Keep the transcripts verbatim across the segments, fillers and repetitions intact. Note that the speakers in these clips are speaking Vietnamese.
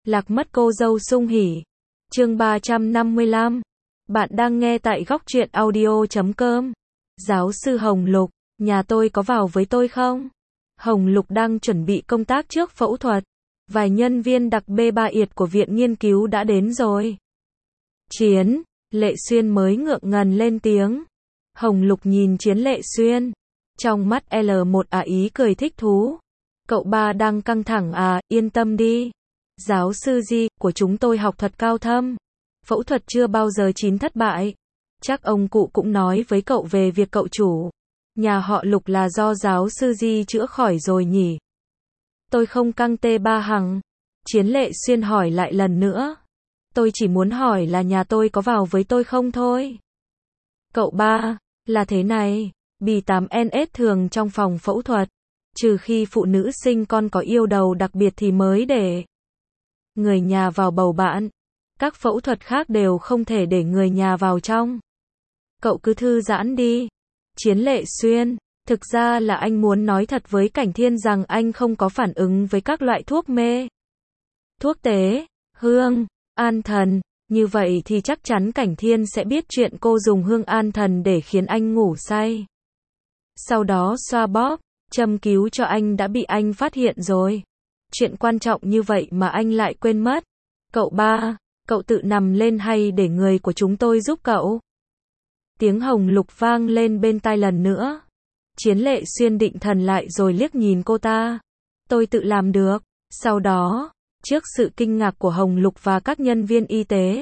Lạc mất cô dâu sung hỉ. Chương ba trăm năm mươi lăm. Bạn đang nghe tại góc truyện audio chấm com. Giáo sư Hồng Lục, nhà tôi có vào với tôi không? Hồng Lục đang chuẩn bị công tác trước phẫu thuật. Vài nhân viên đặc B ba yệt của viện nghiên cứu đã đến rồi. Chiến, Lệ Xuyên mới ngượng ngần lên tiếng. Hồng Lục nhìn Chiến Lệ Xuyên. Trong mắt L một à ý cười thích thú. Cậu ba đang căng thẳng à, yên tâm đi. Giáo sư Di, của chúng tôi học thuật cao thâm. Phẫu thuật chưa bao giờ chín thất bại. Chắc ông cụ cũng nói với cậu về việc cậu chủ nhà họ Lục là do giáo sư Di chữa khỏi rồi nhỉ? Tôi không căng tê ba hằng. Chiến Lệ Xuyên hỏi lại lần nữa. Tôi chỉ muốn hỏi là nhà tôi có vào với tôi không thôi. Cậu ba, là thế này, bì tám N S thường trong phòng phẫu thuật. Trừ khi phụ nữ sinh con có yêu đầu đặc biệt thì mới để người nhà vào bầu bạn. Các phẫu thuật khác đều không thể để người nhà vào trong. Cậu cứ thư giãn đi. Chiến Lệ Xuyên, thực ra là anh muốn nói thật với Cảnh Thiên rằng anh không có phản ứng với các loại thuốc mê. Thuốc tế, hương, an thần, như vậy thì chắc chắn Cảnh Thiên sẽ biết chuyện cô dùng hương an thần để khiến anh ngủ say. Sau đó xoa bóp, châm cứu cho anh đã bị anh phát hiện rồi. Chuyện quan trọng như vậy mà anh lại quên mất. Cậu ba, cậu tự nằm lên hay để người của chúng tôi giúp cậu? Tiếng Hồng Lục vang lên bên tai lần nữa. Chiến Lệ Xuyên định thần lại rồi liếc nhìn cô ta. Tôi tự làm được. Sau đó, trước sự kinh ngạc của Hồng Lục và các nhân viên y tế,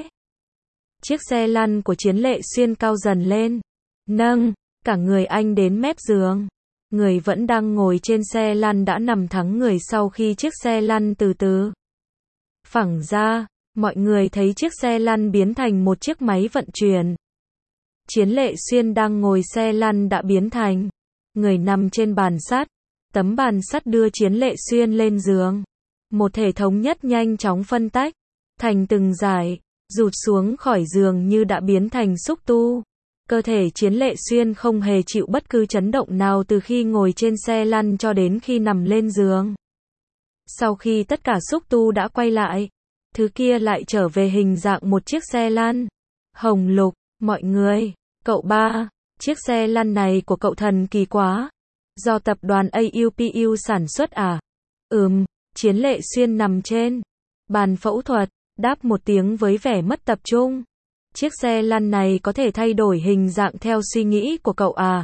chiếc xe lăn của Chiến Lệ Xuyên cao dần lên. Nâng, cả người anh đến mép giường. Người vẫn đang ngồi trên xe lăn đã nằm thắng người sau khi chiếc xe lăn từ từ phẳng ra. Mọi người thấy chiếc xe lăn biến thành một chiếc máy vận chuyển. Chiến Lệ Xuyên đang ngồi xe lăn đã biến thành người nằm trên bàn sắt. Tấm bàn sắt đưa Chiến Lệ Xuyên lên giường. Một thể thống nhất nhanh chóng phân tách thành từng dải, rụt xuống khỏi giường như đã biến thành xúc tu. Cơ thể Chiến Lệ Xuyên không hề chịu bất cứ chấn động nào từ khi ngồi trên xe lăn cho đến khi nằm lên giường. Sau khi tất cả xúc tu đã quay lại, thứ kia lại trở về hình dạng một chiếc xe lăn. Hồng Lục, mọi người, cậu ba, chiếc xe lăn này của cậu thần kỳ quá. Do tập đoàn a u pê u sản xuất à? Ừm, Chiến Lệ Xuyên nằm trên bàn phẫu thuật, đáp một tiếng với vẻ mất tập trung. Chiếc xe lăn này có thể thay đổi hình dạng theo suy nghĩ của cậu à?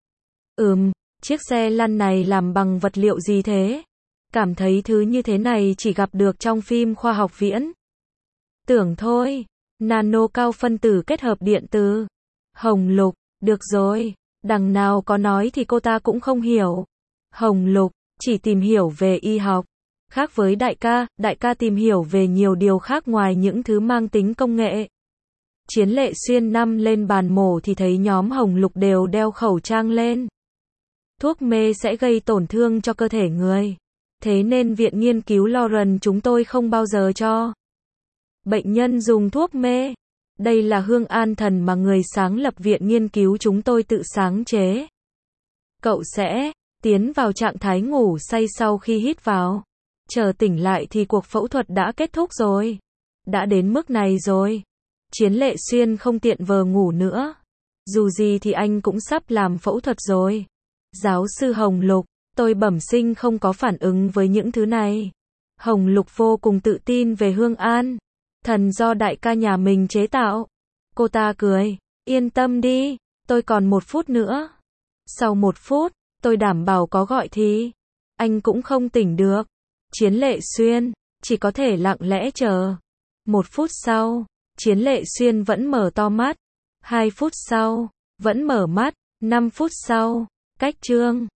Ừm, chiếc xe lăn này làm bằng vật liệu gì thế? Cảm thấy thứ như thế này chỉ gặp được trong phim khoa học viễn tưởng thôi. Nano cao phân tử kết hợp điện từ. Hồng Lục, được rồi, đằng nào có nói thì cô ta cũng không hiểu. Hồng Lục, chỉ tìm hiểu về y học. Khác với đại ca, đại ca tìm hiểu về nhiều điều khác ngoài những thứ mang tính công nghệ. Chiến Lệ Xuyên nằm lên bàn mổ thì thấy nhóm Hồng Lục đều đeo khẩu trang lên. Thuốc mê sẽ gây tổn thương cho cơ thể người. Thế nên viện nghiên cứu Lauren chúng tôi không bao giờ cho bệnh nhân dùng thuốc mê. Đây là hương an thần mà người sáng lập viện nghiên cứu chúng tôi tự sáng chế. Cậu sẽ tiến vào trạng thái ngủ say sau khi hít vào. Chờ tỉnh lại thì cuộc phẫu thuật đã kết thúc rồi. Đã đến mức này rồi. Chiến Lệ Xuyên không tiện vờ ngủ nữa. Dù gì thì anh cũng sắp làm phẫu thuật rồi. Giáo sư Hồng Lục, tôi bẩm sinh không có phản ứng với những thứ này. Hồng Lục vô cùng tự tin về hương an thần do đại ca nhà mình chế tạo. Cô ta cười. Yên tâm đi, tôi còn một phút nữa. Sau một phút, tôi đảm bảo có gọi thì anh cũng không tỉnh được. Chiến Lệ Xuyên chỉ có thể lặng lẽ chờ. Một phút sau, Chiến Lệ Xuyên vẫn mở to mắt. Hai phút sau, vẫn mở mắt. Năm phút sau, cách chương